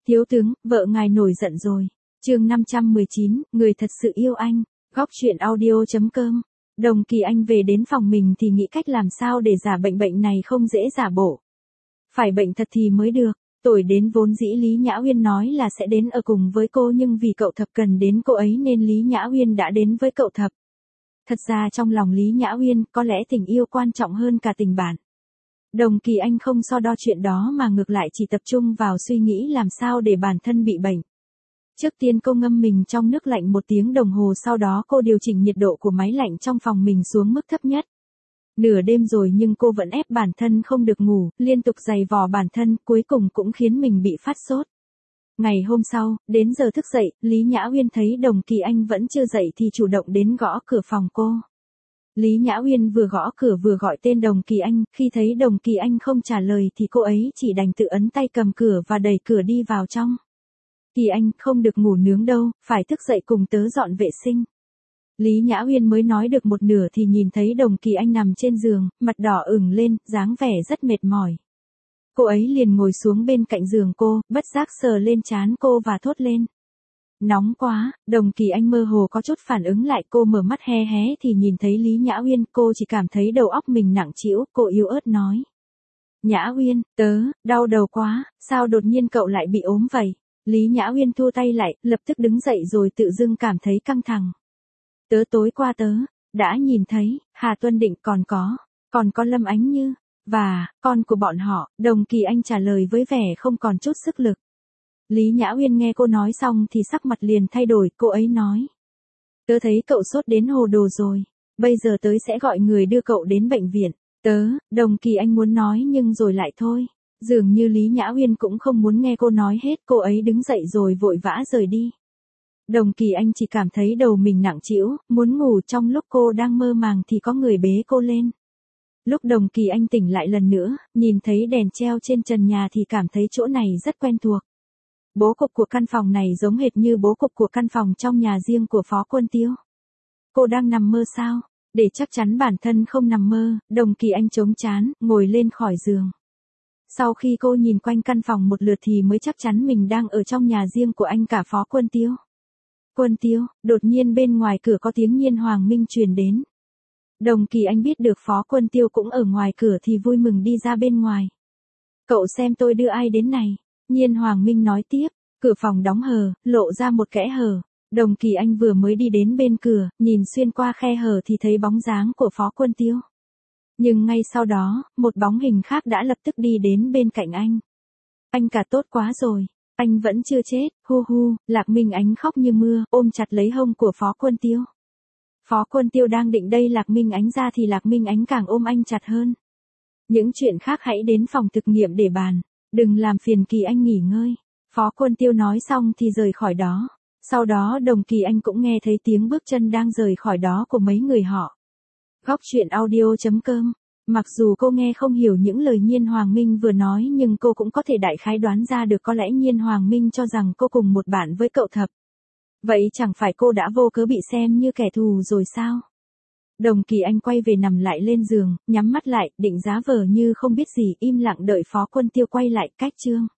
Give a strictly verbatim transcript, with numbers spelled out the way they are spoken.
Thiếu tướng, vợ ngài nổi giận rồi. Chương năm trăm mười chín, người thật sự yêu anh. Góc truyện audio chấm com. Đồng Kỳ Anh về đến phòng mình thì nghĩ cách làm sao để giả bệnh bệnh này không dễ giả bộ. Phải bệnh thật thì mới được. Tuổi đến vốn dĩ Lý Nhã Uyên nói là sẽ đến ở cùng với cô, nhưng vì cậu Thập cần đến cô ấy nên Lý Nhã Uyên đã đến với cậu Thập. Thật ra trong lòng Lý Nhã Uyên có lẽ tình yêu quan trọng hơn cả tình bạn. Đồng Kỳ Anh không so đo chuyện đó mà ngược lại chỉ tập trung vào suy nghĩ làm sao để bản thân bị bệnh. Trước tiên cô ngâm mình trong nước lạnh một tiếng đồng hồ, sau đó cô điều chỉnh nhiệt độ của máy lạnh trong phòng mình xuống mức thấp nhất. Nửa đêm rồi nhưng cô vẫn ép bản thân không được ngủ, liên tục giày vò bản thân, cuối cùng cũng khiến mình bị phát sốt. Ngày hôm sau, đến giờ thức dậy, Lý Nhã Uyên thấy Đồng Kỳ Anh vẫn chưa dậy thì chủ động đến gõ cửa phòng cô. Lý Nhã Uyên vừa gõ cửa vừa gọi tên Đồng Kỳ Anh, khi thấy Đồng Kỳ Anh không trả lời thì cô ấy chỉ đành tự ấn tay cầm cửa và đẩy cửa đi vào trong. Kỳ Anh, không được ngủ nướng đâu, phải thức dậy cùng tớ dọn vệ sinh. Lý Nhã Uyên mới nói được một nửa thì nhìn thấy Đồng Kỳ Anh nằm trên giường, mặt đỏ ửng lên, dáng vẻ rất mệt mỏi. Cô ấy liền ngồi xuống bên cạnh giường cô, bất giác sờ lên trán cô và thốt lên. Nóng quá. Đồng Kỳ Anh mơ hồ có chút phản ứng lại, cô mở mắt hé hé thì nhìn thấy Lý Nhã Uyên, cô chỉ cảm thấy đầu óc mình nặng trĩu, cô yếu ớt nói. Nhã Uyên, tớ, đau đầu quá, sao đột nhiên cậu lại bị ốm vậy? Lý Nhã Uyên thua tay lại, lập tức đứng dậy rồi tự dưng cảm thấy căng thẳng. Tớ tối qua tớ, đã nhìn thấy, Hà Tuân Định còn có, còn có Lâm Ánh Như, và, con của bọn họ, Đồng Kỳ Anh trả lời với vẻ không còn chút sức lực. Lý Nhã Uyên nghe cô nói xong thì sắc mặt liền thay đổi, cô ấy nói. Tớ thấy cậu sốt đến hồ đồ rồi, bây giờ tớ sẽ gọi người đưa cậu đến bệnh viện. Tớ, Đồng Kỳ Anh muốn nói nhưng rồi lại thôi. Dường như Lý Nhã Uyên cũng không muốn nghe cô nói hết, cô ấy đứng dậy rồi vội vã rời đi. Đồng Kỳ Anh chỉ cảm thấy đầu mình nặng trĩu, muốn ngủ. Trong lúc cô đang mơ màng thì có người bế cô lên. Lúc Đồng Kỳ Anh tỉnh lại lần nữa, nhìn thấy đèn treo trên trần nhà thì cảm thấy chỗ này rất quen thuộc. Bố cục của căn phòng này giống hệt như bố cục của căn phòng trong nhà riêng của Phó Quân Tiêu. Cô đang nằm mơ sao? Để chắc chắn bản thân không nằm mơ, Đồng Kỳ Anh chống trán, ngồi lên khỏi giường. Sau khi cô nhìn quanh căn phòng một lượt thì mới chắc chắn mình đang ở trong nhà riêng của anh cả Phó Quân Tiêu. Quân Tiêu, đột nhiên bên ngoài cửa có tiếng Nhiên Hoàng Minh truyền đến. Đồng Kỳ Anh biết được Phó Quân Tiêu cũng ở ngoài cửa thì vui mừng đi ra bên ngoài. Cậu xem tôi đưa ai đến này? Nhiên Hoàng Minh nói tiếp, cửa phòng đóng hờ, lộ ra một kẽ hở. Đồng Kỳ Anh vừa mới đi đến bên cửa, nhìn xuyên qua khe hở thì thấy bóng dáng của Phó Quân Tiêu. Nhưng ngay sau đó, một bóng hình khác đã lập tức đi đến bên cạnh anh. Anh cả tốt quá rồi, anh vẫn chưa chết, hu hu. Lạc Minh Ánh khóc như mưa, ôm chặt lấy hông của Phó Quân Tiêu. Phó Quân Tiêu đang định đẩy Lạc Minh Ánh ra thì Lạc Minh Ánh càng ôm anh chặt hơn. Những chuyện khác hãy đến phòng thực nghiệm để bàn, đừng làm phiền Kỳ Anh nghỉ ngơi. Phó Quân Tiêu nói xong thì rời khỏi đó. Sau đó Đồng Kỳ Anh cũng nghe thấy tiếng bước chân đang rời khỏi đó của mấy người họ. Góc truyện audio chấm com. Mặc dù cô nghe không hiểu những lời Nhiên Hoàng Minh vừa nói nhưng cô cũng có thể đại khái đoán ra được có lẽ Nhiên Hoàng Minh cho rằng cô cùng một bạn với cậu Thập. Vậy chẳng phải cô đã vô cớ bị xem như kẻ thù rồi sao? Đồng Kỳ Anh quay về nằm lại lên giường, nhắm mắt lại, định giá vờ như không biết gì, im lặng đợi Phó Quân Tiêu quay lại. Cách chương